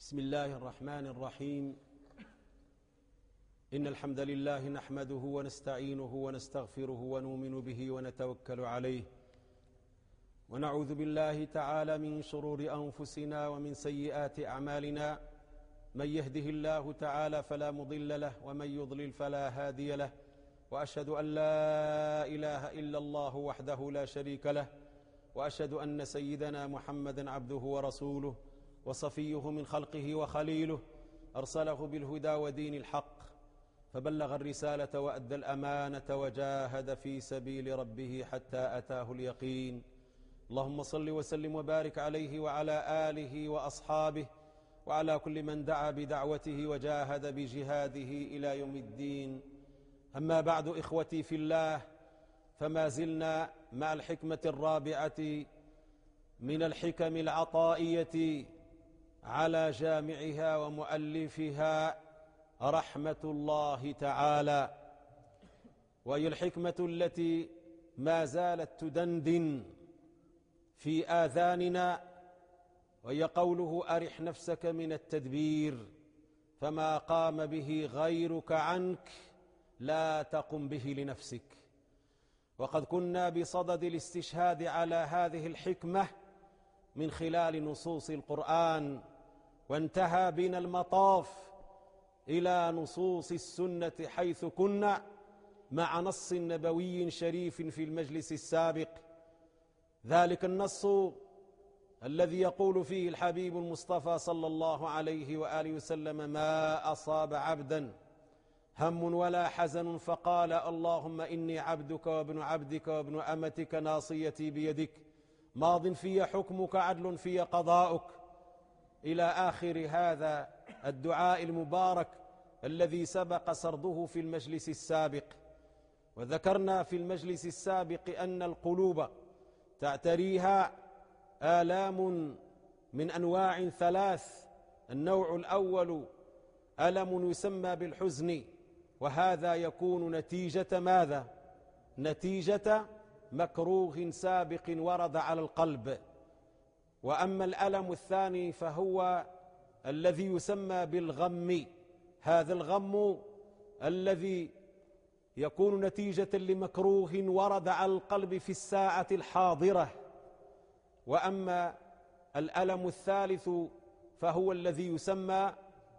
بسم الله الرحمن الرحيم. إن الحمد لله نحمده ونستعينه ونستغفره ونؤمن به ونتوكل عليه، ونعوذ بالله تعالى من شرور أنفسنا ومن سيئات أعمالنا. من يهده الله تعالى فلا مضل له، ومن يضلل فلا هادي له، وأشهد أن لا إله إلا الله وحده لا شريك له، وأشهد أن سيدنا محمدا عبده ورسوله وصفيه من خلقه وخليله، أرسله بالهدى ودين الحق، فبلغ الرسالة وأدى الأمانة وجاهد في سبيل ربه حتى أتاه اليقين. اللهم صل وسلم وبارك عليه وعلى آله وأصحابه وعلى كل من دعا بدعوته وجاهد بجهاده إلى يوم الدين. أما بعد، إخوتي في الله، فما زلنا مع الحكمة الرابعة من الحكم العطائية على جامعها ومؤلفها رحمة الله تعالى، وهي الحكمة التي ما زالت تدندن في آذاننا، وهي قوله: أرح نفسك من التدبير، فما قام به غيرك عنك لا تقم به لنفسك. وقد كنا بصدد الاستشهاد على هذه الحكمة من خلال نصوص القرآن، وانتهى بنا المطاف إلى نصوص السنة، حيث كنا مع نص نبوي شريف في المجلس السابق، ذلك النص الذي يقول فيه الحبيب المصطفى صلى الله عليه وآله وسلم: ما أصاب عبدا هم ولا حزن فقال اللهم إني عبدك وابن عبدك وابن أمتك ناصيتي بيدك ماض في حكمك عدل في قضاؤك، إلى آخر هذا الدعاء المبارك الذي سبق سرده في المجلس السابق. وذكرنا في المجلس السابق أن القلوب تعتريها آلام من أنواع ثلاث. النوع الأول ألم يسمى بالحزن، وهذا يكون نتيجة ماذا؟ نتيجة مكروه سابق ورد على القلب. وأما الألم الثاني فهو الذي يسمى بالغم، هذا الغم الذي يكون نتيجة لمكروه ورد على القلب في الساعة الحاضرة. وأما الألم الثالث فهو الذي يسمى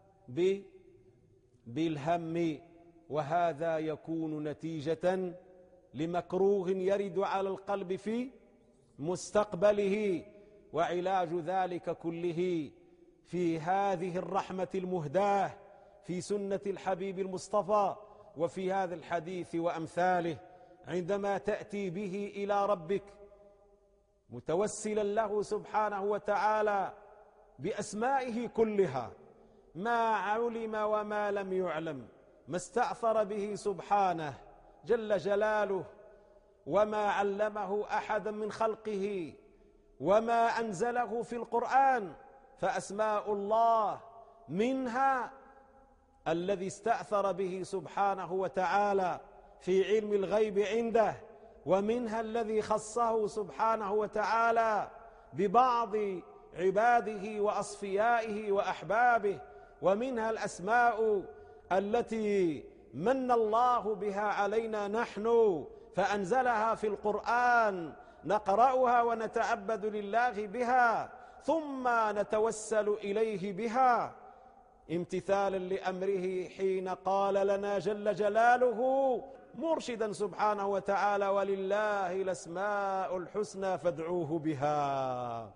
بالهم، وهذا يكون نتيجة لمكروه يرد على القلب في مستقبله. وعلاج ذلك كله في هذه الرحمة المهداة في سنة الحبيب المصطفى، وفي هذا الحديث وأمثاله، عندما تأتي به إلى ربك متوسلا له سبحانه وتعالى بأسمائه كلها، ما علم وما لم يعلم، ما استأثر به سبحانه جل جلاله، وما علمه أحدا من خلقه، وما أنزله في القرآن. فأسماء الله منها الذي استأثر به سبحانه وتعالى في علم الغيب عنده، ومنها الذي خصه سبحانه وتعالى ببعض عباده وأصفيائه وأحبابه، ومنها الأسماء التي من الله بها علينا نحن فأنزلها في القرآن نقرأها ونتعبد لله بها، ثم نتوسل إليه بها امتثالا لأمره حين قال لنا جل جلاله مرشدا سبحانه وتعالى: ولله الأسماء الحسنى فادعوه بها.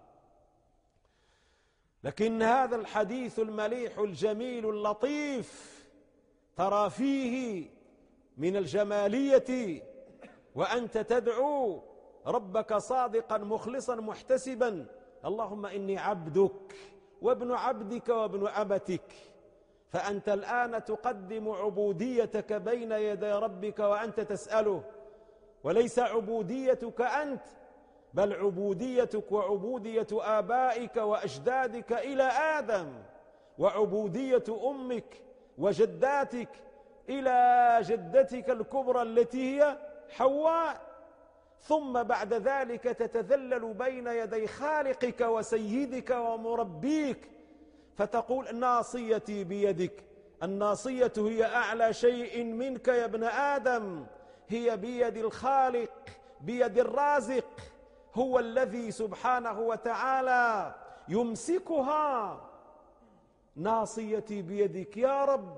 لكن هذا الحديث المليح الجميل اللطيف ترى فيه من الجمالية، وأنت تدعو ربك صادقا مخلصا محتسبا: اللهم إني عبدك وابن عبدك وابن أمتك. فأنت الآن تقدم عبوديتك بين يدي ربك وأنت تسأله، وليس عبوديتك أنت، بل عبوديتك وعبودية آبائك وأجدادك إلى آدم، وعبودية أمك وجداتك إلى جدتك الكبرى التي هي حواء. ثم بعد ذلك تتذلل بين يدي خالقك وسيدك ومربيك، فتقول ناصيتي بيدك. الناصية هي أعلى شيء منك يا ابن آدم، هي بيد الخالق، بيد الرازق، هو الذي سبحانه وتعالى يمسكها. ناصيتي بيدك يا رب،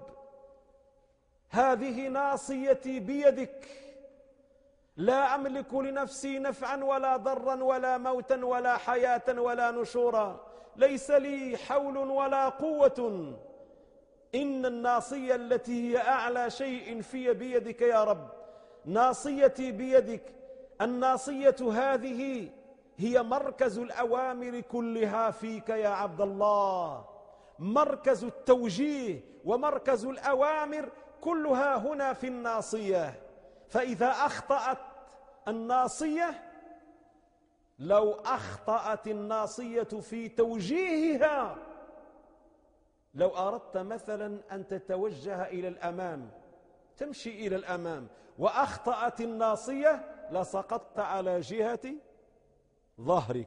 هذه ناصيتي بيدك، لا أملك لنفسي نفعا ولا ضرا ولا موتا ولا حياة ولا نشورا، ليس لي حول ولا قوة. إن الناصية التي هي أعلى شيء في بيدك يا رب، ناصيتي بيدك. الناصية هذه هي مركز الأوامر كلها فيك يا عبد الله، مركز التوجيه ومركز الأوامر كلها هنا في الناصية. فإذا أخطأت الناصية، لو أخطأت الناصية في توجيهها، لو أردت مثلا أن تتوجه إلى الأمام، تمشي إلى الأمام، وأخطأت الناصية لسقطت على جهة ظهرك.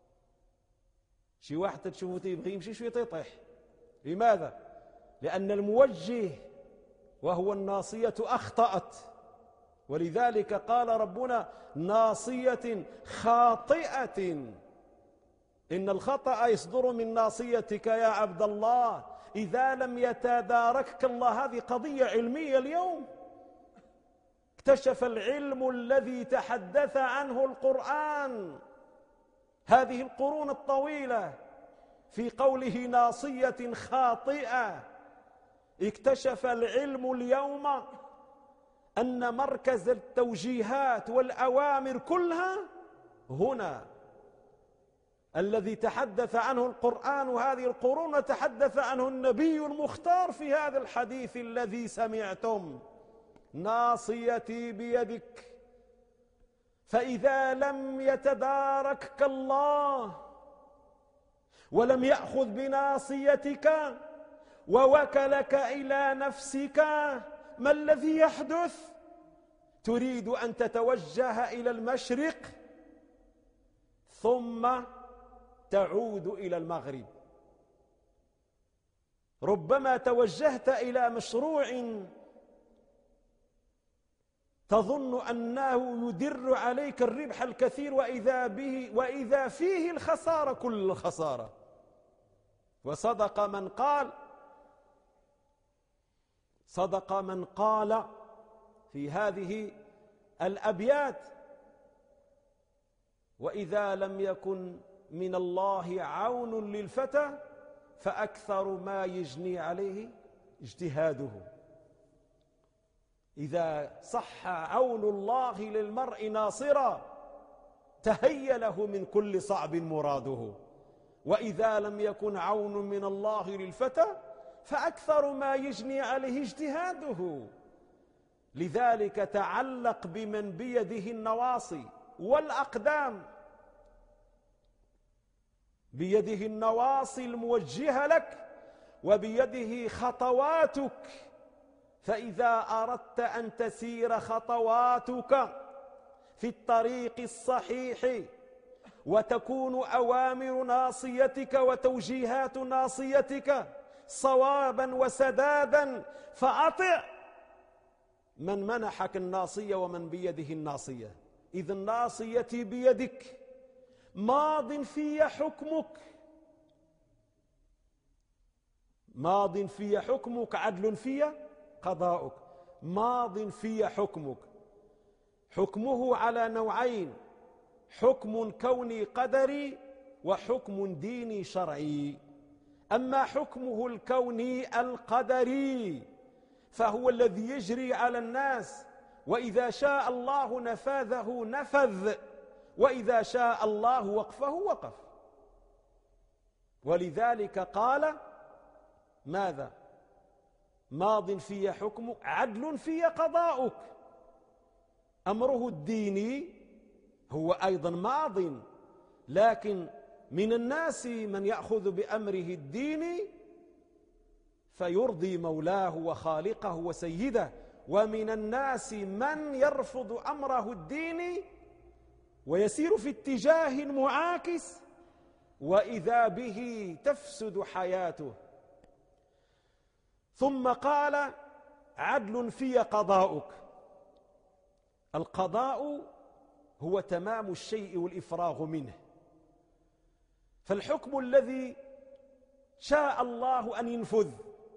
شي واحد تشوفه يبغي يمشي شوية يطيح. لماذا؟ لأن الموجه وهو الناصية أخطأت. ولذلك قال ربنا ناصية خاطئة. إن الخطأ يصدر من ناصيتك يا عبد الله إذا لم يتداركك الله. هذه قضية علمية اليوم، اكتشف العلم الذي تحدث عنه القرآن هذه القرون الطويلة في قوله ناصية خاطئة. اكتشف العلم اليوم أن مركز التوجيهات والأوامر كلها هنا، الذي تحدث عنه القرآن وهذه القرون تحدث عنه النبي المختار في هذا الحديث الذي سمعتم. ناصيتي بيدك. فإذا لم يتداركك الله ولم يأخذ بناصيتك ووكلك إلى نفسك، ما الذي يحدث؟ تريد أن تتوجه إلى المشرق ثم تعود إلى المغرب. ربما توجهت إلى مشروع تظن أنه يدر عليك الربح الكثير وإذا فيه الخسارة كل الخسارة. وصدق من قال في هذه الأبيات: وإذا لم يكن من الله عون للفتى فأكثر ما يجني عليه اجتهاده. إذا صح عون الله للمرء ناصرا تهيأ له من كل صعب مراده، وإذا لم يكن عون من الله للفتى فأكثر ما يجني عليه اجتهاده. لذلك تعلق بمن بيده النواصي والأقدام، بيده النواصي الموجهة لك وبيده خطواتك. فإذا أردت أن تسير خطواتك في الطريق الصحيح وتكون أوامر ناصيتك وتوجيهات ناصيتك صوابا وسدادا، فأطع من منحك الناصية ومن بيده الناصية. إذ الناصية بيدك، ماض في حكمك، ماض في حكمك، عدل في قضاؤك. ماض في حكمك، حكمه على نوعين: حكم كوني قدري وحكم ديني شرعي. أما حكمه الكوني القدري فهو الذي يجري على الناس، وإذا شاء الله نفاذه نفذ، وإذا شاء الله وقفه وقف. ولذلك قال ماذا؟ ماض في حكمك، عدل في قضاؤك. أمره الديني هو أيضا ماض، لكن من الناس من يأخذ بأمره الديني فيرضي مولاه وخالقه وسيده، ومن الناس من يرفض أمره الديني ويسير في اتجاه معاكس وإذا به تفسد حياته. ثم قال: عدل في قضاؤك. القضاء هو تمام الشيء والإفراغ منه، فالحكم الذي شاء الله أن ينفذ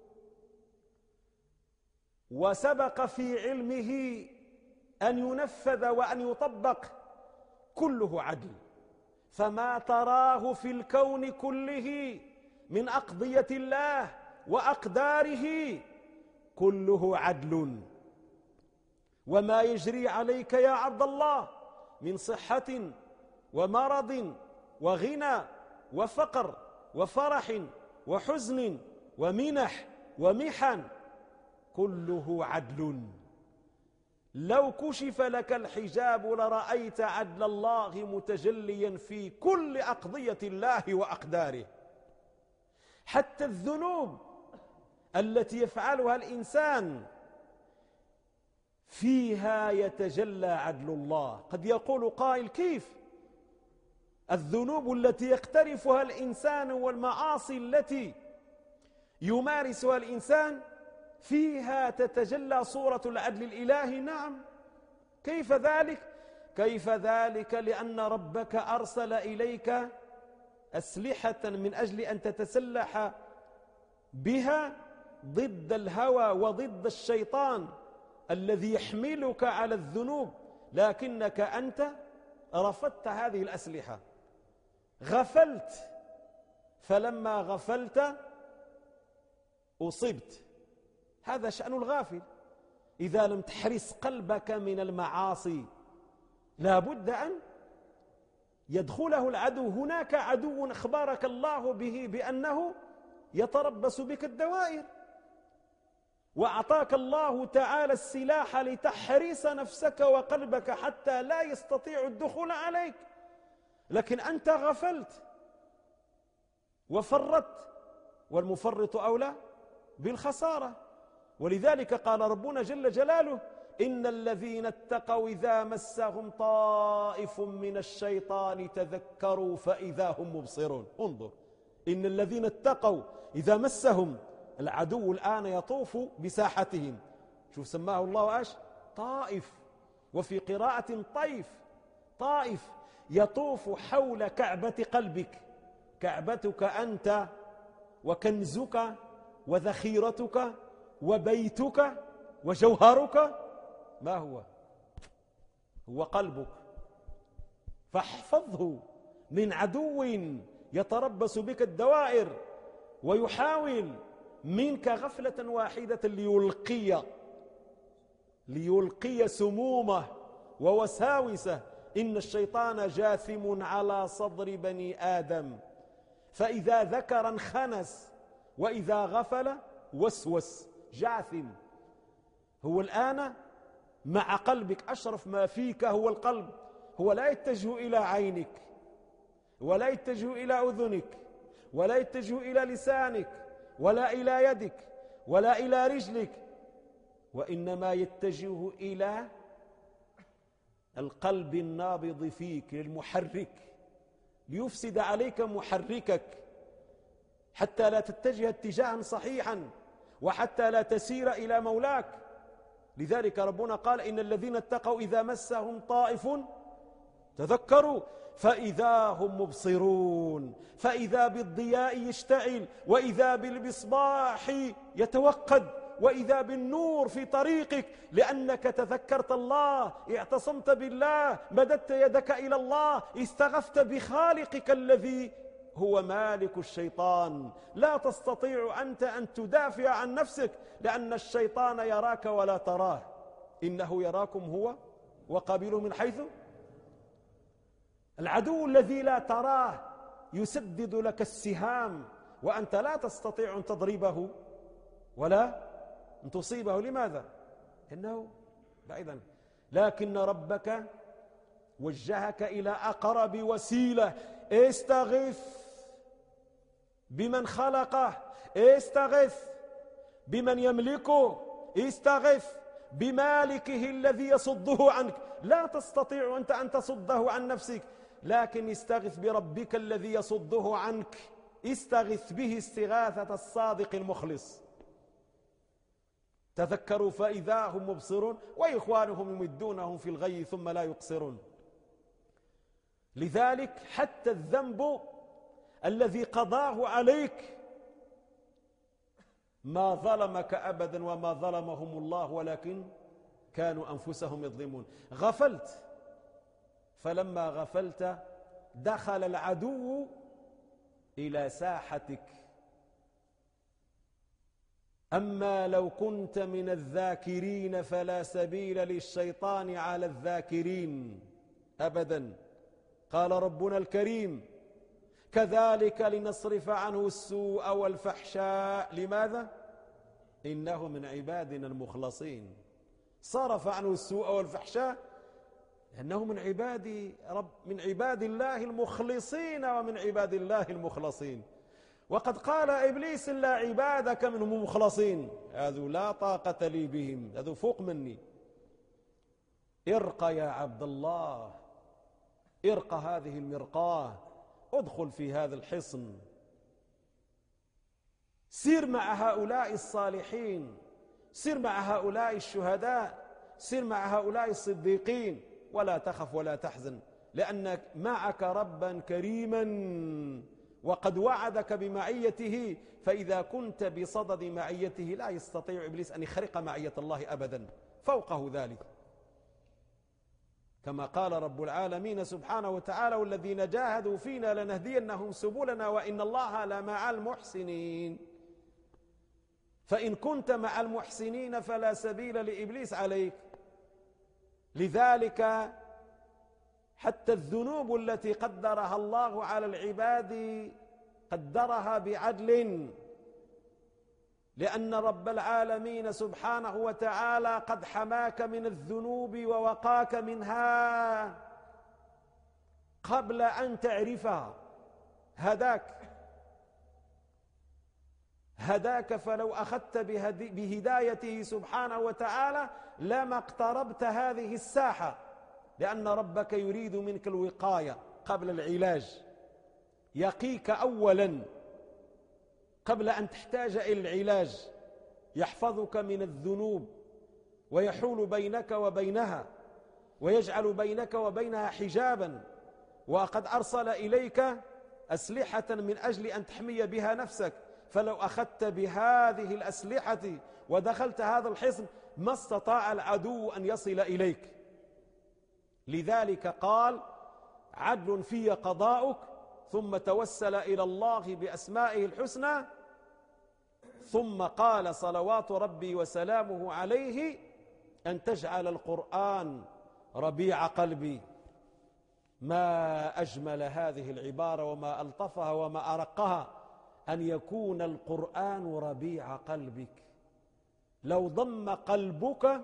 وسبق في علمه أن ينفذ وأن يطبق كله عدل. فما تراه في الكون كله من أقضية الله وأقداره كله عدل. وما يجري عليك يا عبد الله من صحة ومرض وغنى وفقر وفرح وحزن ومنح ومحن كله عدل. لو كشف لك الحجاب لرأيت عدل الله متجليا في كل أقضية الله وأقداره. حتى الذنوب التي يفعلها الإنسان فيها يتجلى عدل الله. قد يقول قائل: كيف الذنوب التي يقترفها الإنسان والمعاصي التي يمارسها الإنسان فيها تتجلى صورة العدل الإلهي؟ نعم. كيف ذلك؟ كيف ذلك؟ لأن ربك أرسل إليك أسلحة من أجل أن تتسلح بها ضد الهوى وضد الشيطان الذي يحملك على الذنوب، لكنك أنت رفضت هذه الأسلحة، غفلت، فلما غفلت أصبت. هذا شأن الغافل. إذا لم تحرس قلبك من المعاصي لا بد أن يدخله العدو. هناك عدو أخبرك الله به بأنه يتربص بك الدوائر، وأعطاك الله تعالى السلاح لتحرس نفسك وقلبك حتى لا يستطيع الدخول عليك، لكن أنت غفلت وفرطت، والمفرط أولى بالخسارة. ولذلك قال ربنا جل جلاله: إن الذين اتقوا إذا مسهم طائف من الشيطان تذكروا فإذا هم مبصرون. انظر، إن الذين اتقوا إذا مسهم، العدو الآن يطوف بساحتهم. شوف سماه الله ايش؟ طائف، وفي قراءة طيف. طائف يطوف حول كعبة قلبك. كعبتك أنت وكنزك وذخيرتك وبيتك وجوهرك، ما هو؟ هو قلبك. فاحفظه من عدو يتربص بك الدوائر ويحاول منك غفلة واحدة ليلقي سمومه ووساوسه. إن الشيطان جاثم على صدر بني آدم، فإذا ذكر انخنس وإذا غفل وسوس. جاثم هو الآن مع قلبك. أشرف ما فيك هو القلب. هو لا يتجه إلى عينك، ولا يتجه إلى أذنك، ولا يتجه إلى لسانك، ولا إلى يدك، ولا إلى رجلك، وإنما يتجه إلى القلب النابض فيك، المحرك، ليفسد عليك محركك حتى لا تتجه اتجاها صحيحا، وحتى لا تسير إلى مولاك. لذلك ربنا قال: إن الذين اتقوا إذا مسهم طائف تذكروا فإذا هم مبصرون. فإذا بالضياء يشتعل، وإذا بالمصباح يتوقد، وإذا بالنور في طريقك، لأنك تذكرت الله، اعتصمت بالله، مددت يدك إلى الله، استغفت بخالقك الذي هو مالك الشيطان. لا تستطيع أنت أن تدافع عن نفسك، لأن الشيطان يراك ولا تراه. إنه يراكم هو وقبيله من حيث. العدو الذي لا تراه يسدد لك السهام، وأنت لا تستطيع أن تضربه ولا أن تصيبه. لماذا؟ إنه بعيدا. لكن ربك وجهك إلى أقرب وسيلة. استغث بمن خلقه، استغث بمن يملكه، استغث بمالكه الذي يصده عنك. لا تستطيع أنت أن تصده عن نفسك. لكن استغث بربك الذي يصده عنك، استغث به استغاثة الصادق المخلص. تذكروا فإذا هم مبصرون وإخوانهم يمدونهم في الغي ثم لا يقصرون. لذلك حتى الذنب الذي قضاه عليك ما ظلمك أبدا وما ظلمهم الله، ولكن كانوا أنفسهم يظلمون. غفلت، فلما غفلت دخل العدو إلى ساحتك. أما لو كنت من الذاكرين فلا سبيل للشيطان على الذاكرين أبدا. قال ربنا الكريم: كذلك لنصرف عنه السوء والفحشاء. لماذا؟ إنه من عبادنا المخلصين. صرف عنه السوء والفحشاء لأنه من عباد الله المخلصين ومن عباد الله المخلصين. وقد قال إبليس: إلا عبادك منهم المخلصين، هذو لا طاقة لي بهم، هذو فوق مني. ارق يا عبد الله، ارق هذه المرقاة، ادخل في هذا الحصن، سير مع هؤلاء الصالحين، سير مع هؤلاء الشهداء، سير مع هؤلاء الصديقين، ولا تخف ولا تحزن، لأنك معك ربا كريما وقد وعدك بمعيته. فإذا كنت بصدد معيته لا يستطيع إبليس أن يخرق معية الله أبدا. فوقه ذلك كما قال رب العالمين سبحانه وتعالى: والذين جاهدوا فينا لنهدينهم سبلنا وإن الله لمع المحسنين. فإن كنت مع المحسنين فلا سبيل لإبليس عليك. لذلك حتى الذنوب التي قدرها الله على العباد قدرها بعدل، لأن رب العالمين سبحانه وتعالى قد حماك من الذنوب ووقاك منها قبل أن تعرفها. هداك فلو أخذت بهدايته سبحانه وتعالى لما اقتربت هذه الساحة، لأن ربك يريد منك الوقاية قبل العلاج. يقيك أولا قبل أن تحتاج إلى العلاج، يحفظك من الذنوب ويحول بينك وبينها ويجعل بينك وبينها حجابا. وقد أرسل إليك أسلحة من أجل أن تحمي بها نفسك، فلو أخذت بهذه الأسلحة ودخلت هذا الحصن ما استطاع العدو أن يصل إليك. لذلك قال: عدل في قضاؤك، ثم توسل إلى الله بأسمائه الحسنى، ثم قال صلوات ربي وسلامه عليه: أن تجعل القرآن ربيع قلبي. ما أجمل هذه العبارة وما ألطفها وما أرقها، أن يكون القرآن ربيع قلبك. لو ضم قلبك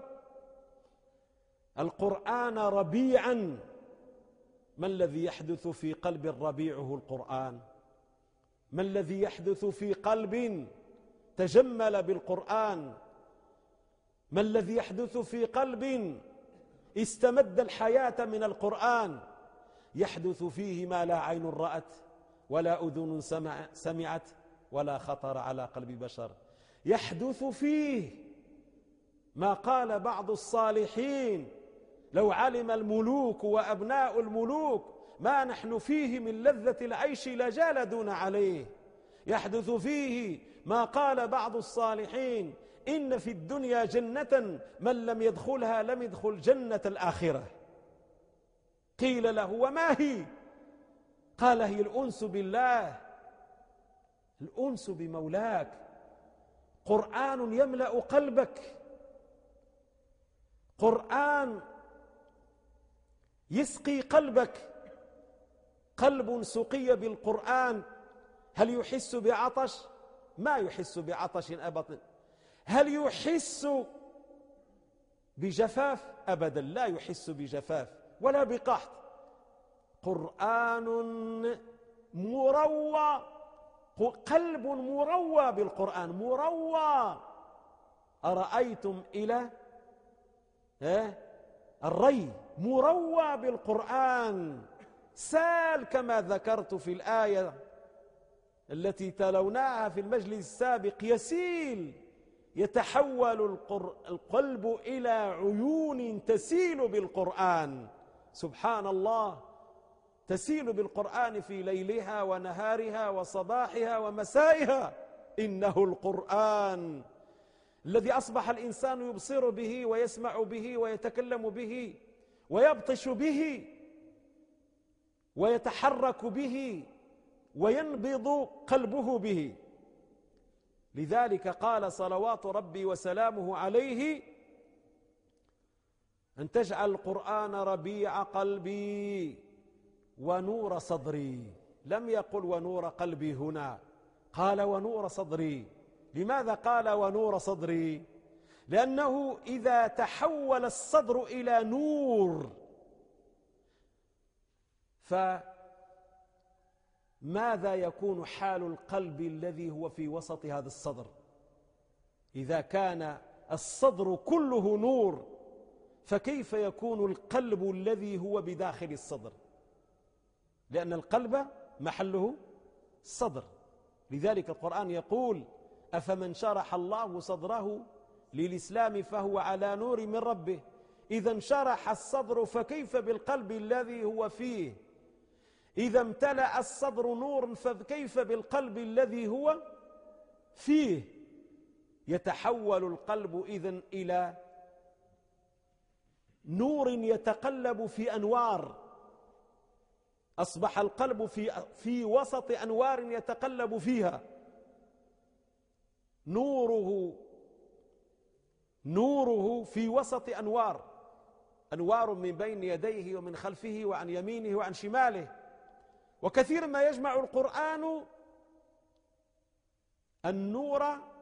القرآن ربيعا، ما الذي يحدث في قلب ربيعه القرآن؟ ما الذي يحدث في قلب تجمل بالقرآن؟ ما الذي يحدث في قلب استمد الحياة من القرآن؟ يحدث فيه ما لا عين رأت ولا أذن سمعت ولا خطر على قلب بشر. يحدث فيه ما قال بعض الصالحين: لو علم الملوك وأبناء الملوك ما نحن فيه من لذة العيش لجالدون عليه. يحدث فيه ما قال بعض الصالحين: إن في الدنيا جنة من لم يدخلها لم يدخل جنة الآخرة. قيل له: وما هي؟ قال: هي الأنس بالله، الأنس بمولاك. قرآن يملأ قلبك، قرآن يسقي قلبك. قلب سقي بالقرآن هل يحس بعطش؟ ما يحس بعطش أبدا. هل يحس بجفاف؟ أبدا لا يحس بجفاف ولا بقحط. قرآن مروى، قلب مروى بالقرآن، مروى. أرأيتم إلى الري مروى بالقرآن، سال كما ذكرت في الآية التي تلوناها في المجلس السابق، يسيل، يتحول القلب إلى عيون تسيل بالقرآن. سبحان الله، تسيل بالقرآن في ليلها ونهارها وصباحها ومسائها. إنه القرآن الذي أصبح الإنسان يبصر به ويسمع به ويتكلم به ويبطش به ويتحرك به وينبض قلبه به. لذلك قال صلوات ربي وسلامه عليه: أن تجعل القرآن ربيع قلبي ونور صدري. لم يقل ونور قلبي هنا، قال ونور صدري. لماذا قال ونور صدري؟ لأنه إذا تحول الصدر إلى نور فماذا يكون حال القلب الذي هو في وسط هذا الصدر؟ إذا كان الصدر كله نور فكيف يكون القلب الذي هو بداخل الصدر؟ لأن القلب محله الصدر. لذلك القرآن يقول: أفمن شرح الله صدره للإسلام فهو على نور من ربه. إذا انشرح الصدر فكيف بالقلب الذي هو فيه؟ إذا امتلأ الصدر نور فكيف بالقلب الذي هو فيه؟ يتحول القلب إذن إلى نور يتقلب في أنوار. أصبح القلب في وسط أنوار يتقلب فيها. نوره في وسط أنوار من بين يديه ومن خلفه وعن يمينه وعن شماله. وكثير ما يجمع القرآن النور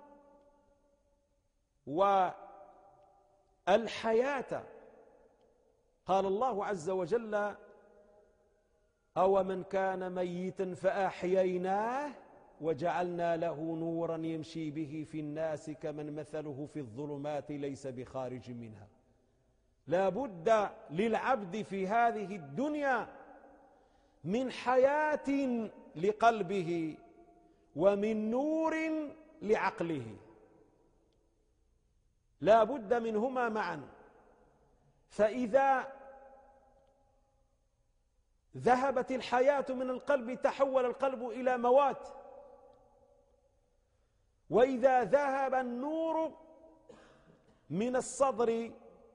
والحياة. قال الله عز وجل: أو من كان ميتا فأحييناه وجعلنا له نورا يمشي به في الناس كمن مثله في الظلمات ليس بخارج منها. لا بد للعبد في هذه الدنيا من حياة لقلبه ومن نور لعقله، لا بد منهما معا. فإذا ذهبت الحياة من القلب تحول القلب إلى موات، وإذا ذهب النور من الصدر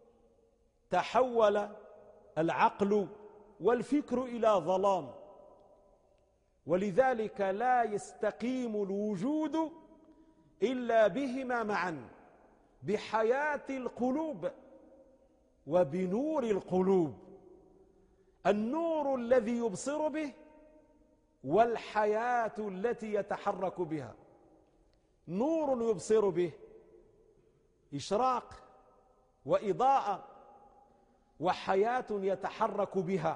تحول العقل والفكر إلى ظلام. ولذلك لا يستقيم الوجود إلا بهما معا، بحياة القلوب وبنور القلوب. النور الذي يبصر به والحياة التي يتحرك بها. نور يبصر به، إشراق وإضاءة، وحياة يتحرك بها.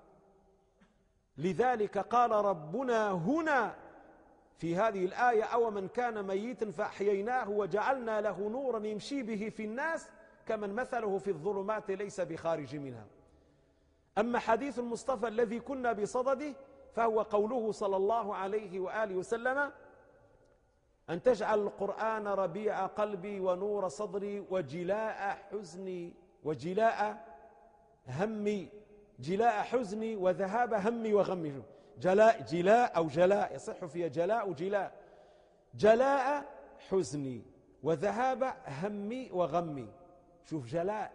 لذلك قال ربنا هنا في هذه الآية: أو من كان ميتا فأحييناه وجعلنا له نورا يمشي به في الناس كمن مثله في الظلمات ليس بخارج منها. أما حديث المصطفى الذي كنا بصدده فهو قوله صلى الله عليه وآله وسلم: أن تجعل القرآن ربيع قلبي ونور صدري وجلاء حزني وجلاء همي، جلاء حزني وذهاب همي وغمي. جلاء أو جلاء يصح فيها جلاء وجلاء. جلاء حزني وذهاب همي وغمي. شوف، جلاء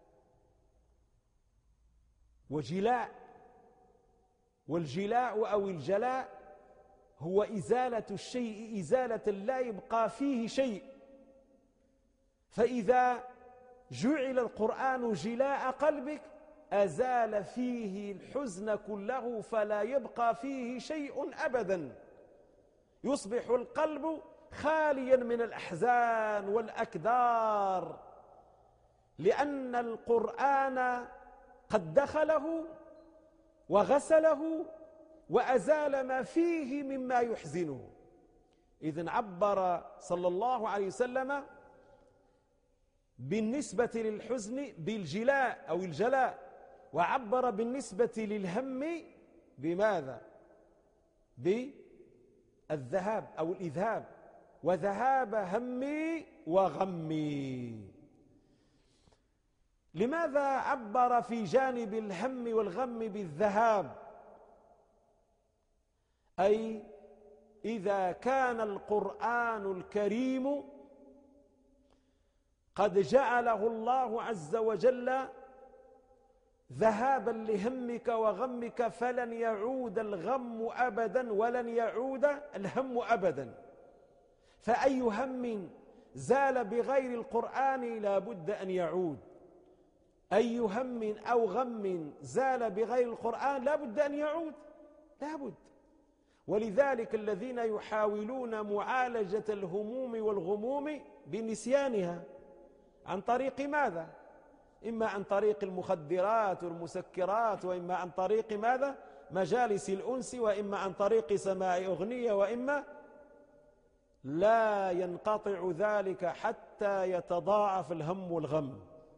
وجلاء. والجلاء أو الجلاء هو إزالة الشيء إزالة لا يبقى فيه شيء. فإذا جعل القرآن جلاء قلبك أزال فيه الحزن كله، فلا يبقى فيه شيء أبدا. يصبح القلب خاليا من الأحزان والأكدار، لأن القرآن قد دخله وغسله وأزال ما فيه مما يحزنه. إذن عبر صلى الله عليه وسلم بالنسبة للحزن بالجلاء أو الجلاء، وعبر بالنسبة للهم بماذا؟ بالذهاب أو الإذهاب، وذهاب همي وغمي. لماذا عبر في جانب الهم والغم بالذهاب؟ أي إذا كان القرآن الكريم قد جعله الله عز وجل ذهابا لهمك وغمك، فلن يعود الغم أبدا ولن يعود الهم أبدا. فأي هم زال بغير القرآن لا بد أن يعود، أي هم أو غم زال بغير القرآن لا بد أن يعود، لا بد. ولذلك الذين يحاولون معالجة الهموم والغموم بنسيانها عن طريق ماذا؟ إما عن طريق المخدرات والمسكرات، وإما عن طريق ماذا؟ مجالس الأنس، وإما عن طريق سماع أغنية، وإما لا ينقطع ذلك حتى يتضاعف الهم والغم.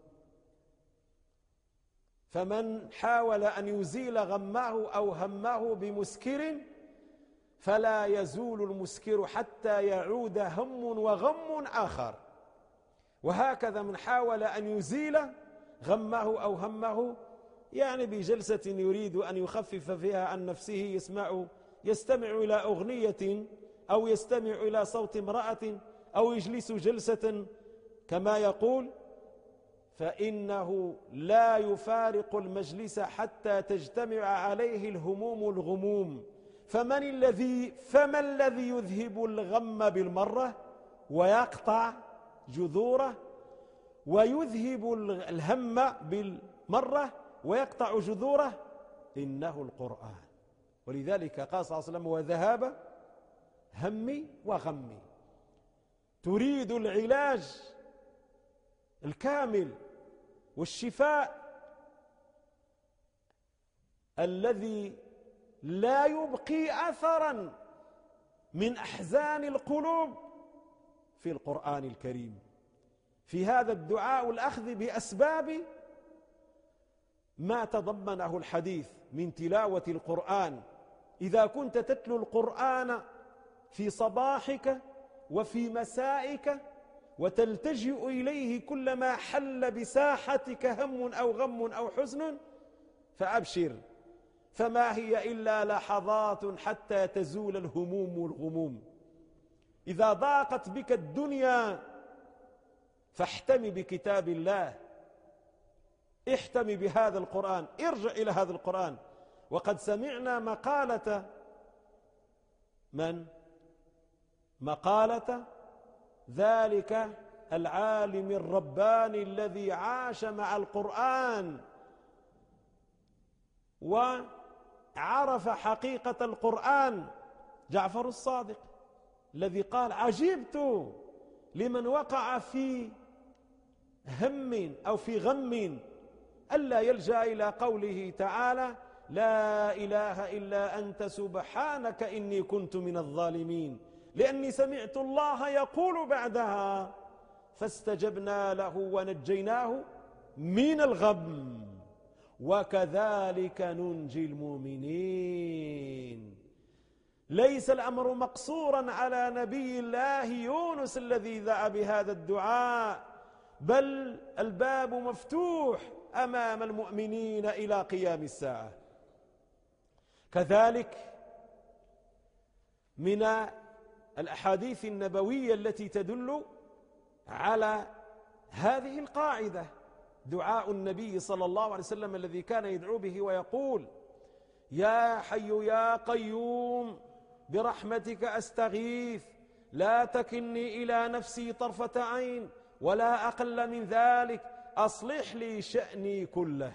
فمن حاول أن يزيل غمه أو همه بمسكر فلا يزول المسكر حتى يعود هم وغم آخر. وهكذا من حاول أن يزيل غمه أو همه يعني بجلسة يريد أن يخفف فيها عن نفسه، يستمع إلى أغنية أو يستمع إلى صوت امرأة أو يجلس جلسة كما يقول، فإنه لا يفارق المجلس حتى تجتمع عليه الهموم والغموم. فما الذي يذهب الغم بالمرة ويقطع جذوره، ويذهب الهم بالمرة ويقطع جذوره؟ إنه القرآن. ولذلك قال صلى الله عليه وسلم: وذهاب همي وغمي. تريد العلاج الكامل والشفاء الذي لا يبقي أثرا من أحزان القلوب في القرآن الكريم، في هذا الدعاء والأخذ بأسباب ما تضمنه الحديث من تلاوة القرآن. إذا كنت تتلو القرآن في صباحك وفي مسائك وتلتجئ إليه كلما حل بساحتك هم أو غم أو حزن فأبشر، فما هي إلا لحظات حتى تزول الهموم والغموم. إذا ضاقت بك الدنيا فاحتمي بكتاب الله، احتمي بهذا القرآن، ارجع إلى هذا القرآن. وقد سمعنا مقالة من؟ مقالة ذلك العالم الرباني الذي عاش مع القرآن وعرف حقيقة القرآن، جعفر الصادق، الذي قال: عجبت لمن وقع في هم أو في غم ألا يلجأ إلى قوله تعالى: لا إله إلا أنت سبحانك إني كنت من الظالمين، لأني سمعت الله يقول بعدها: فاستجبنا له ونجيناه من الغم وكذلك ننجي المؤمنين. ليس الأمر مقصورا على نبي الله يونس الذي دعا بهذا الدعاء، بل الباب مفتوح أمام المؤمنين إلى قيام الساعة. كذلك من الأحاديث النبوية التي تدل على هذه القاعدة دعاء النبي صلى الله عليه وسلم الذي كان يدعو به ويقول: يا حي يا قيوم برحمتك أستغيث لا تكلني إلى نفسي طرفة عين ولا أقل من ذلك أصلح لي شأني كله.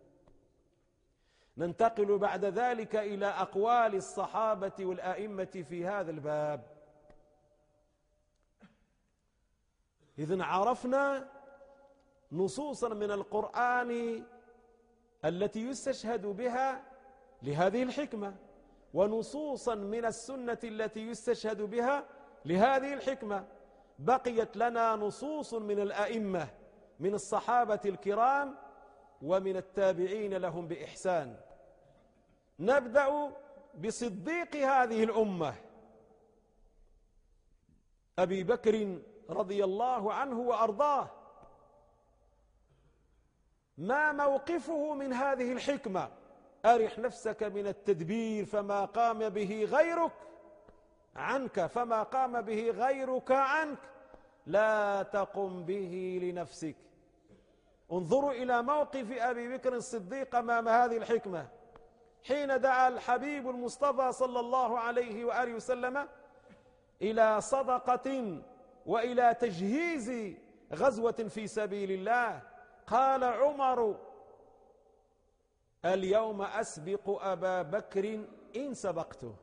ننتقل بعد ذلك إلى أقوال الصحابة والآئمة في هذا الباب. إذن عرفنا نصوصا من القرآن التي يستشهد بها لهذه الحكمة، ونصوصا من السنة التي يستشهد بها لهذه الحكمة. بقيت لنا نصوص من الأئمة من الصحابة الكرام ومن التابعين لهم بإحسان. نبدأ بصديق هذه الأمة أبي بكر رضي الله عنه وأرضاه. ما موقفه من هذه الحكمة؟ أرح نفسك من التدبير فما قام به غيرك عنك، فما قام به غيرك عنك لا تقم به لنفسك. انظروا إلى موقف أبي بكر الصديق أمام هذه الحكمة حين دعا الحبيب المصطفى صلى الله عليه وآله وسلم إلى صدقة وإلى تجهيز غزوة في سبيل الله. قال عمر: اليوم أسبق أبا بكر إن سبقته.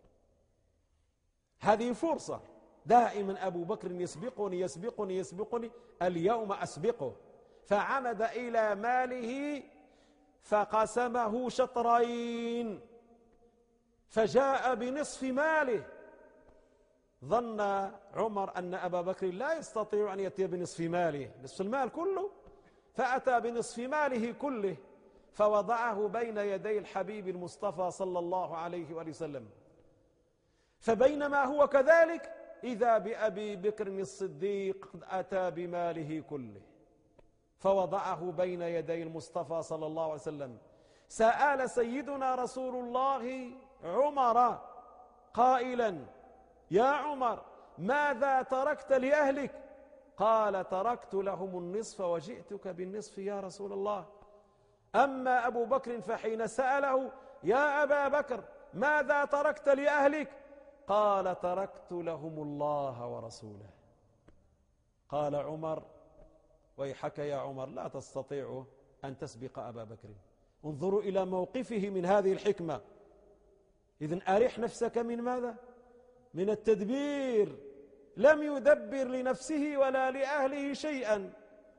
هذه فرصة، دائما أبو بكر يسبقني يسبقني يسبقني، اليوم أسبقه. فعمد إلى ماله فقسمه شطرين، فجاء بنصف ماله. ظن عمر أن أبا بكر لا يستطيع أن يأتي بنصف ماله، نصف المال كله، فأتى بنصف ماله كله فوضعه بين يدي الحبيب المصطفى صلى الله عليه وآله وسلم. فبينما هو كذلك إذا بأبي بكر الصديق قد أتى بماله كله فوضعه بين يدي المصطفى صلى الله عليه وسلم. سأل سيدنا رسول الله عمر قائلا: يا عمر، ماذا تركت لأهلك؟ قال: تركت لهم النصف وجئتك بالنصف يا رسول الله. أما أبو بكر فحين سأله: يا أبا بكر، ماذا تركت لأهلك؟ قال: تركت لهم الله ورسوله. قال عمر: ويحك يا عمر، لا تستطيع أن تسبق أبا بكر. انظروا إلى موقفه من هذه الحكمة. إذن أرح نفسك من ماذا؟ من التدبير. لم يدبر لنفسه ولا لأهله شيئا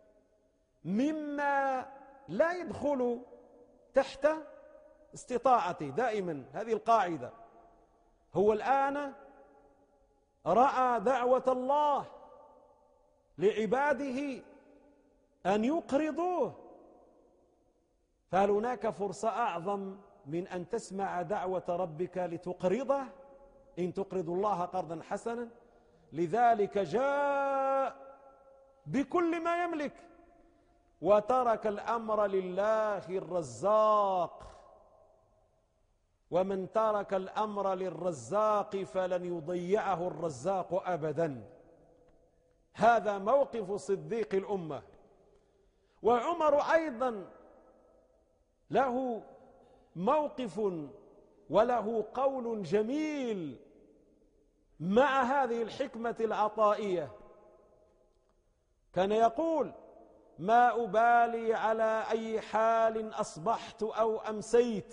مما لا يدخل تحت استطاعته. دائما هذه القاعدة. هو الآن رأى دعوة الله لعباده أن يقرضوه، فهل هناك فرصة أعظم من أن تسمع دعوة ربك لتقرضه؟ إن تقرضوا الله قرضا حسنا. لذلك جاء بكل ما يملك وترك الأمر لله الرزاق. ومن ترك الأمر للرزاق فلن يضيعه الرزاق أبدا. هذا موقف صديق الأمة. وعمر أيضا له موقف وله قول جميل مع هذه الحكمة العطائية. كان يقول: ما أبالي على أي حال أصبحت أو أمسيت،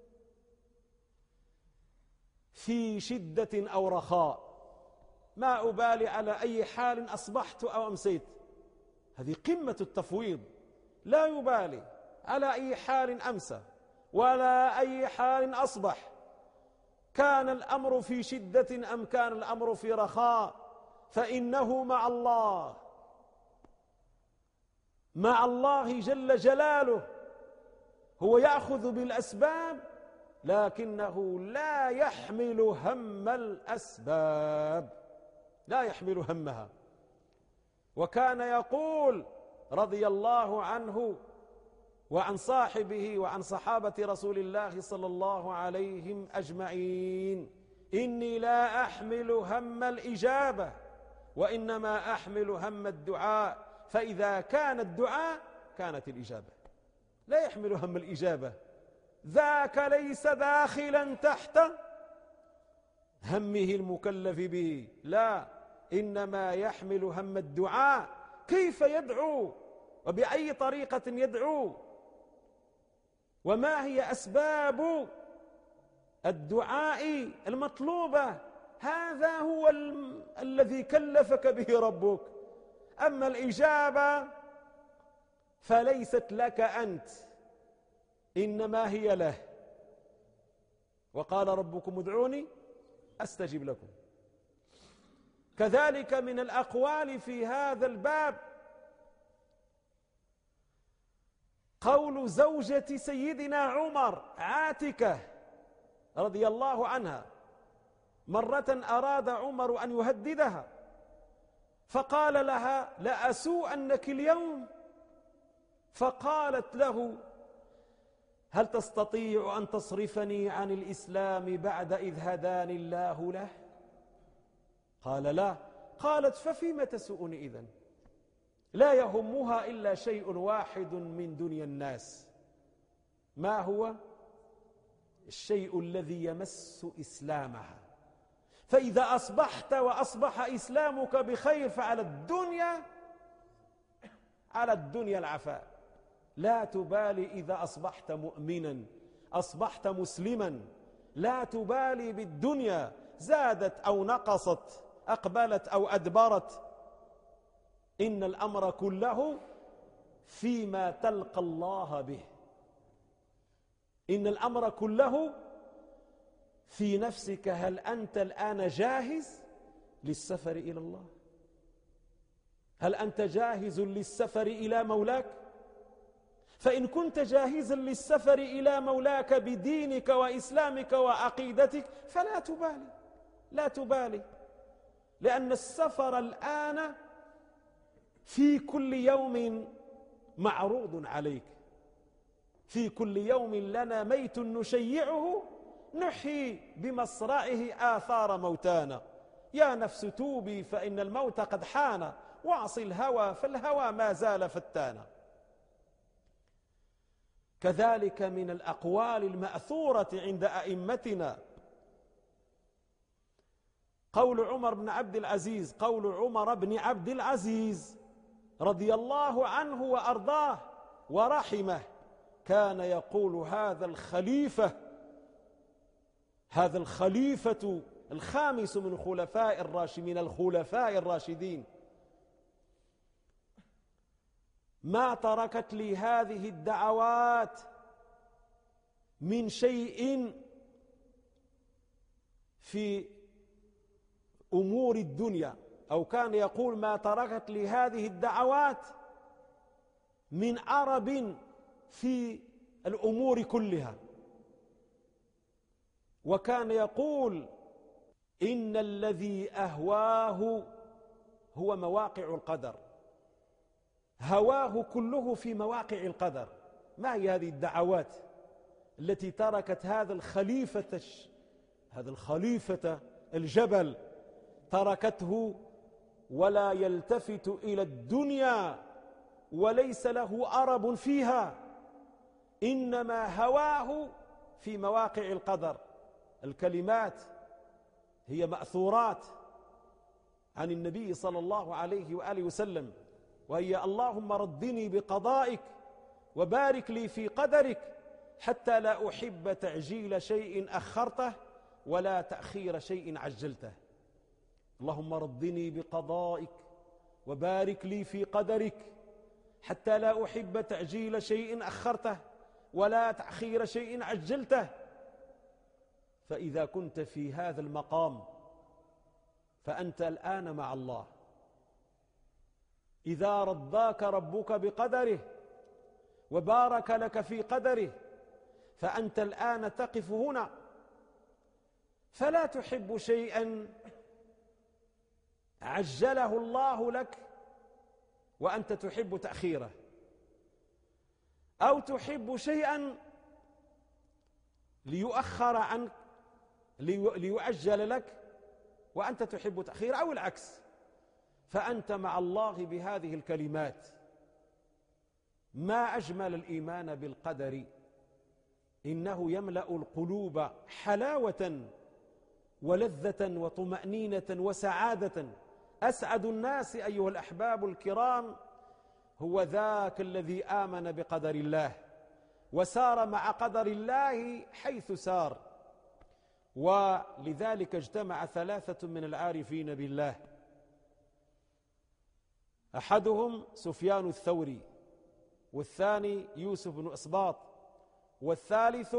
في شدة أو رخاء. ما أبالي على أي حال أصبحت أو أمسيت. هذه قمة التفويض. لا يبالي على أي حال أمسى ولا أي حال أصبح، كان الأمر في شدة أم كان الأمر في رخاء، فإنه مع الله، مع الله جل جلاله. هو يأخذ بالأسباب لكنه لا يحمل هم الأسباب، لا يحمل همها. وكان يقول رضي الله عنه وعن صاحبه وعن صحابة رسول الله صلى الله عليهم أجمعين: إني لا أحمل هم الإجابة وإنما أحمل هم الدعاء، فإذا كان الدعاء كانت الإجابة. لا يحمل هم الإجابة، ذاك ليس داخلا تحت همه المكلف به، لا، إنما يحمل هم الدعاء. كيف يدعو وبأي طريقة يدعو، وما هي أسباب الدعاء المطلوبة. هذا هو الذي كلفك به ربك. أما الإجابة فليست لك أنت، إنما هي له. وقال ربكم ادعوني أستجب لكم. كذلك من الأقوال في هذا الباب قول زوجة سيدنا عمر عاتكة رضي الله عنها مرة أراد عمر أن يهددها فقال لها: لأسوءنك اليوم. فقالت له: هل تستطيع أن تصرفني عن الإسلام بعد إذ هداني الله له؟ قال: لا. قالت: ففيم تسوءني إذن؟ لا يهمها إلا شيء واحد من دنيا الناس. ما هو؟ الشيء الذي يمس إسلامها. فإذا أصبحت وأصبح إسلامك بخير فعلى الدنيا العفاء. لا تبالي إذا أصبحت مؤمنا، أصبحت مسلما، لا تبالي بالدنيا زادت أو نقصت، أقبلت أو أدبرت. إن الأمر كله فيما تلقى الله به. إن الأمر كله في نفسك. هل أنت الآن جاهز للسفر إلى الله؟ هل أنت جاهز للسفر إلى مولاك؟ فإن كنت جاهزا للسفر إلى مولاك بدينك وإسلامك وعقيدتك فلا تبالي، لا تبالي، لأن السفر الآن في كل يوم معروض عليك. في كل يوم لنا ميت نشيعه نحيي بمصرعه آثار موتانا. يا نفس توبي فإن الموت قد حان، واعصي الهوى فالهوى ما زال فتانا. كذلك من الأقوال المأثورة عند أئمتنا قول عمر بن عبد العزيز رضي الله عنه وأرضاه ورحمه، كان يقول: هذا الخليفة الخامس من الخلفاء الراشدين، ما تركت لي هذه الدعوات من شيء في أمور الدنيا، أو كان يقول: ما تركت لي هذه الدعوات من عرب في الأمور كلها. وكان يقول: إن الذي أهواه هو مواقع القدر. هواه كله في مواقع القدر. ما هي هذه الدعوات التي تركت هذا الخليفة الجبل، تركته ولا يلتفت إلى الدنيا وليس له أرب فيها، إنما هواه في مواقع القدر. الكلمات هي مأثورات عن النبي صلى الله عليه وآله وسلم، وهي: اللهم ردني بقضائك وبارك لي في قدرك حتى لا أحب تعجيل شيء أخرته ولا تأخير شيء عجلته. اللهم ردني بقضائك وبارك لي في قدرك حتى لا أحب تعجيل شيء أخرته ولا تأخير شيء عجلته. فإذا كنت في هذا المقام فأنت الآن مع الله. إذا رضاك ربك بقدره وبارك لك في قدره فأنت الآن تقف هنا، فلا تحب شيئا عجله الله لك وأنت تحب تأخيره، أو تحب شيئا ليؤخر عنك ليعجل لك وأنت تحب تأخيره، أو العكس. فأنت مع الله بهذه الكلمات. ما أجمل الإيمان بالقدر، إنه يملأ القلوب حلاوة ولذة وطمأنينة وسعادة. أسعد الناس أيها الأحباب الكرام هو ذاك الذي آمن بقدر الله وسار مع قدر الله حيث سار. ولذلك اجتمع ثلاثة من العارفين بالله، أحدهم سفيان الثوري، والثاني يوسف بن إسباط، والثالث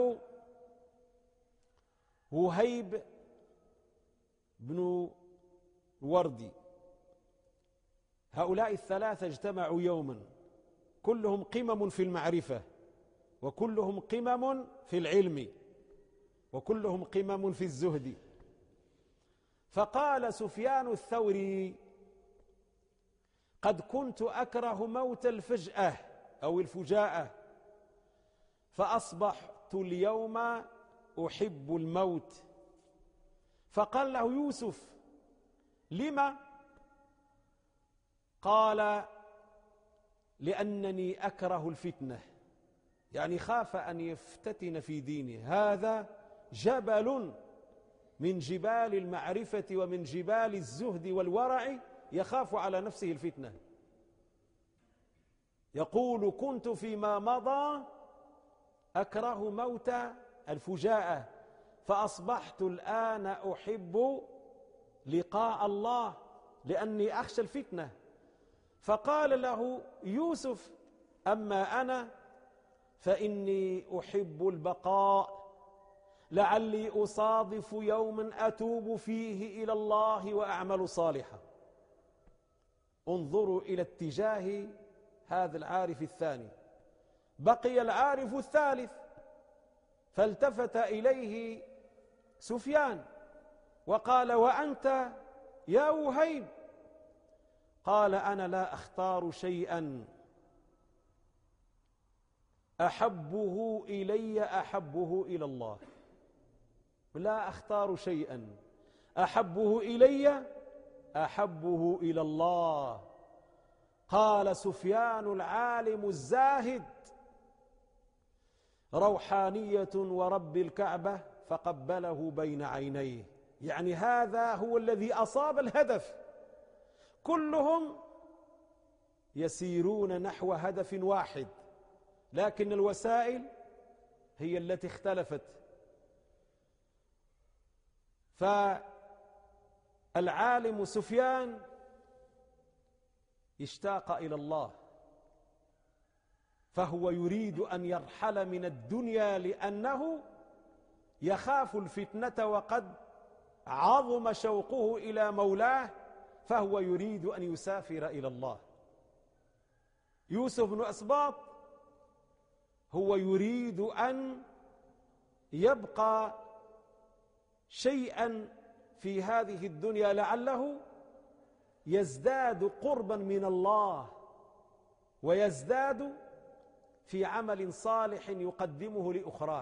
وهيب بن الوردي. هؤلاء الثلاثة اجتمعوا يوما، كلهم قمم في المعرفة وكلهم قمم في العلم، وكلهم قمم في الزهد. فقال سفيان الثوري: قد كنت أكره موت الفجأة أو الفجاءة، فأصبحت اليوم أحب الموت. فقال له يوسف: لما؟ قال: لأنني أكره الفتنة، يعني خاف أن يفتتن في دينه. هذا جبل من جبال المعرفة ومن جبال الزهد والورع، يخاف على نفسه الفتنة. يقول: كنت فيما مضى أكره موت الفجاءة، فأصبحت الآن أحب لقاء الله لأني أخشى الفتنة. فقال له يوسف: أما أنا فإني أحب البقاء، لعلي أصادف يوما أتوب فيه إلى الله وأعمل صالحا. انظروا إلى اتجاه هذا العارف الثاني. بقي العارف الثالث، فالتفت إليه سفيان وقال: وأنت يا وهيب؟ قال: أنا لا أختار شيئا أحبه إلي أحبه إلى الله، لا أختار شيئا أحبه إلي أحبه إلى الله. قال سفيان العالم الزاهد: روحانية ورب الكعبة، فقبله بين عينيه. يعني هذا هو الذي أصاب الهدف. كلهم يسيرون نحو هدف واحد، لكن الوسائل هي التي اختلفت. فالعالم سفيان اشتاق إلى الله، فهو يريد أن يرحل من الدنيا لأنه يخاف الفتنة، وقد عظم شوقه إلى مولاه، فهو يريد أن يسافر إلى الله. يوسف بن أسباط هو يريد أن يبقى شيئا في هذه الدنيا لعله يزداد قربا من الله ويزداد في عمل صالح يقدمه لأخراه.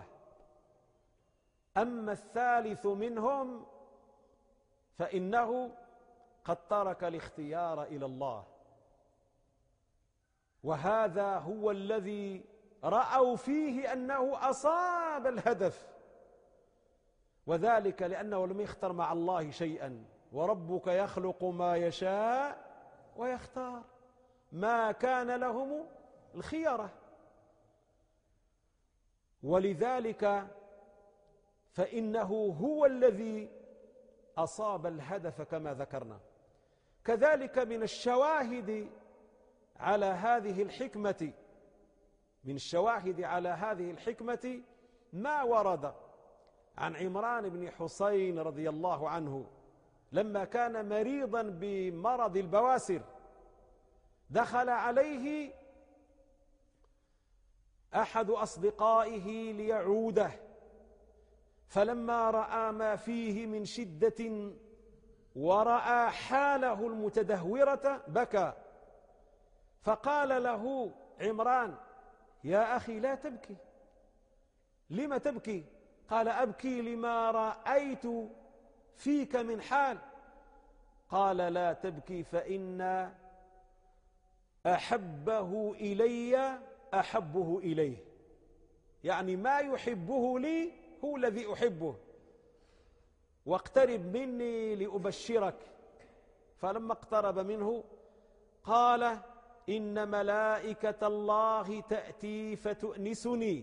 أما الثالث منهم فإنه قد ترك الاختيار إلى الله، وهذا هو الذي رأوا فيه أنه أصاب الهدف، وذلك لأنه لم يختر مع الله شيئا. وربك يخلق ما يشاء ويختار، ما كان لهم الخيرة. ولذلك فإنه هو الذي أصاب الهدف كما ذكرنا. كذلك من الشواهد على هذه الحكمة، ما ورد عن عمران بن حسين رضي الله عنه لما كان مريضا بمرض البواسر، دخل عليه أحد أصدقائه ليعوده، فلما رأى ما فيه من شدة ورأى حاله المتدهورة بكى، فقال له عمران: يا أخي لا تبكي، لم تبكي؟ قال: أبكي لما رأيت فيك من حال. قال: لا تبكي، فإن أحبه إلي أحبه إليه، يعني ما يحبه لي هو الذي أحبه، واقترب مني لأبشرك. فلما اقترب منه قال: إن ملائكة الله تأتي فتؤنسني،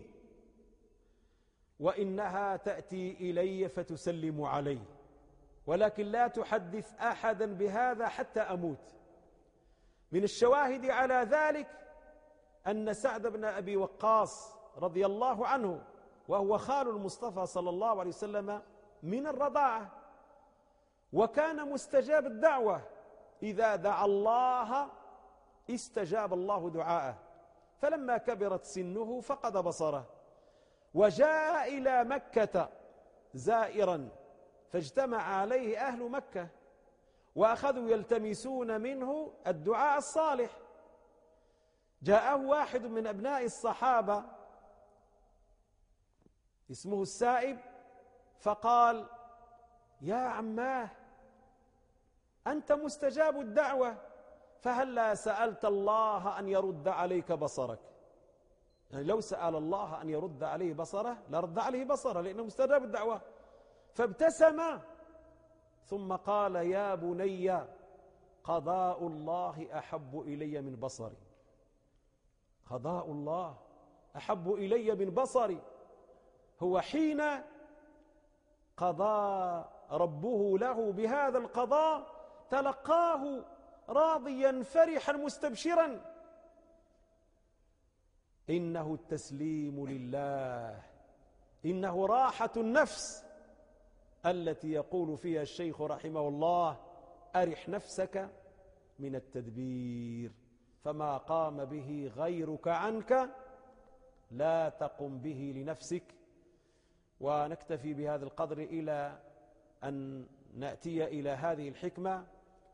وإنها تأتي إلي فتسلم علي، ولكن لا تحدث أحدا بهذا حتى أموت. من الشواهد على ذلك أن سعد بن أبي وقاص رضي الله عنه، وهو خال المصطفى صلى الله عليه وسلم من الرضاعة، وكان مستجاب الدعوة، إذا دعا الله استجاب الله دعاءه. فلما كبرت سنه فقد بصره وجاء إلى مكة زائرا، فاجتمع عليه أهل مكة وأخذوا يلتمسون منه الدعاء الصالح. جاءه واحد من أبناء الصحابة اسمه السائب فقال: يا عماه، أنت مستجاب الدعوة، فهلا سألت الله أن يرد عليك بصرك؟ يعني لو سأل الله أن يرد عليه بصره لرد عليه بصره، لأنه مستجاب الدعوة. فابتسم ثم قال: يا بني، قضاء الله أحب إلي من بصري. قضاء الله أحب إلي من بصري. هو حين قضى ربه له بهذا القضاء تلقاه راضيا فرحا مستبشرا. إنه التسليم لله، إنه راحة النفس التي يقول فيها الشيخ رحمه الله: أرح نفسك من التدبير، فما قام به غيرك عنك لا تقم به لنفسك. ونكتفي بهذا القدر إلى أن نأتي إلى هذه الحكمة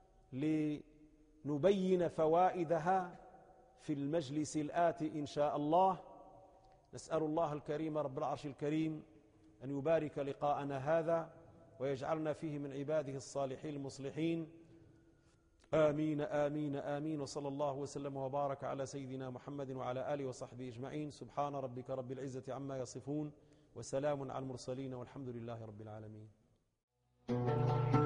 لنبين فوائدها في المجلس الآتي إن شاء الله. نسأل الله الكريم رب العرش الكريم أن يبارك لقاءنا هذا ويجعلنا فيه من عباده الصالحين المصلحين. آمين آمين آمين. وصلى الله وسلم وبارك على سيدنا محمد وعلى آله وصحبه أجمعين. سبحان ربك رب العزة عما يصفون، وسلام على المرسلين، والحمد لله رب العالمين.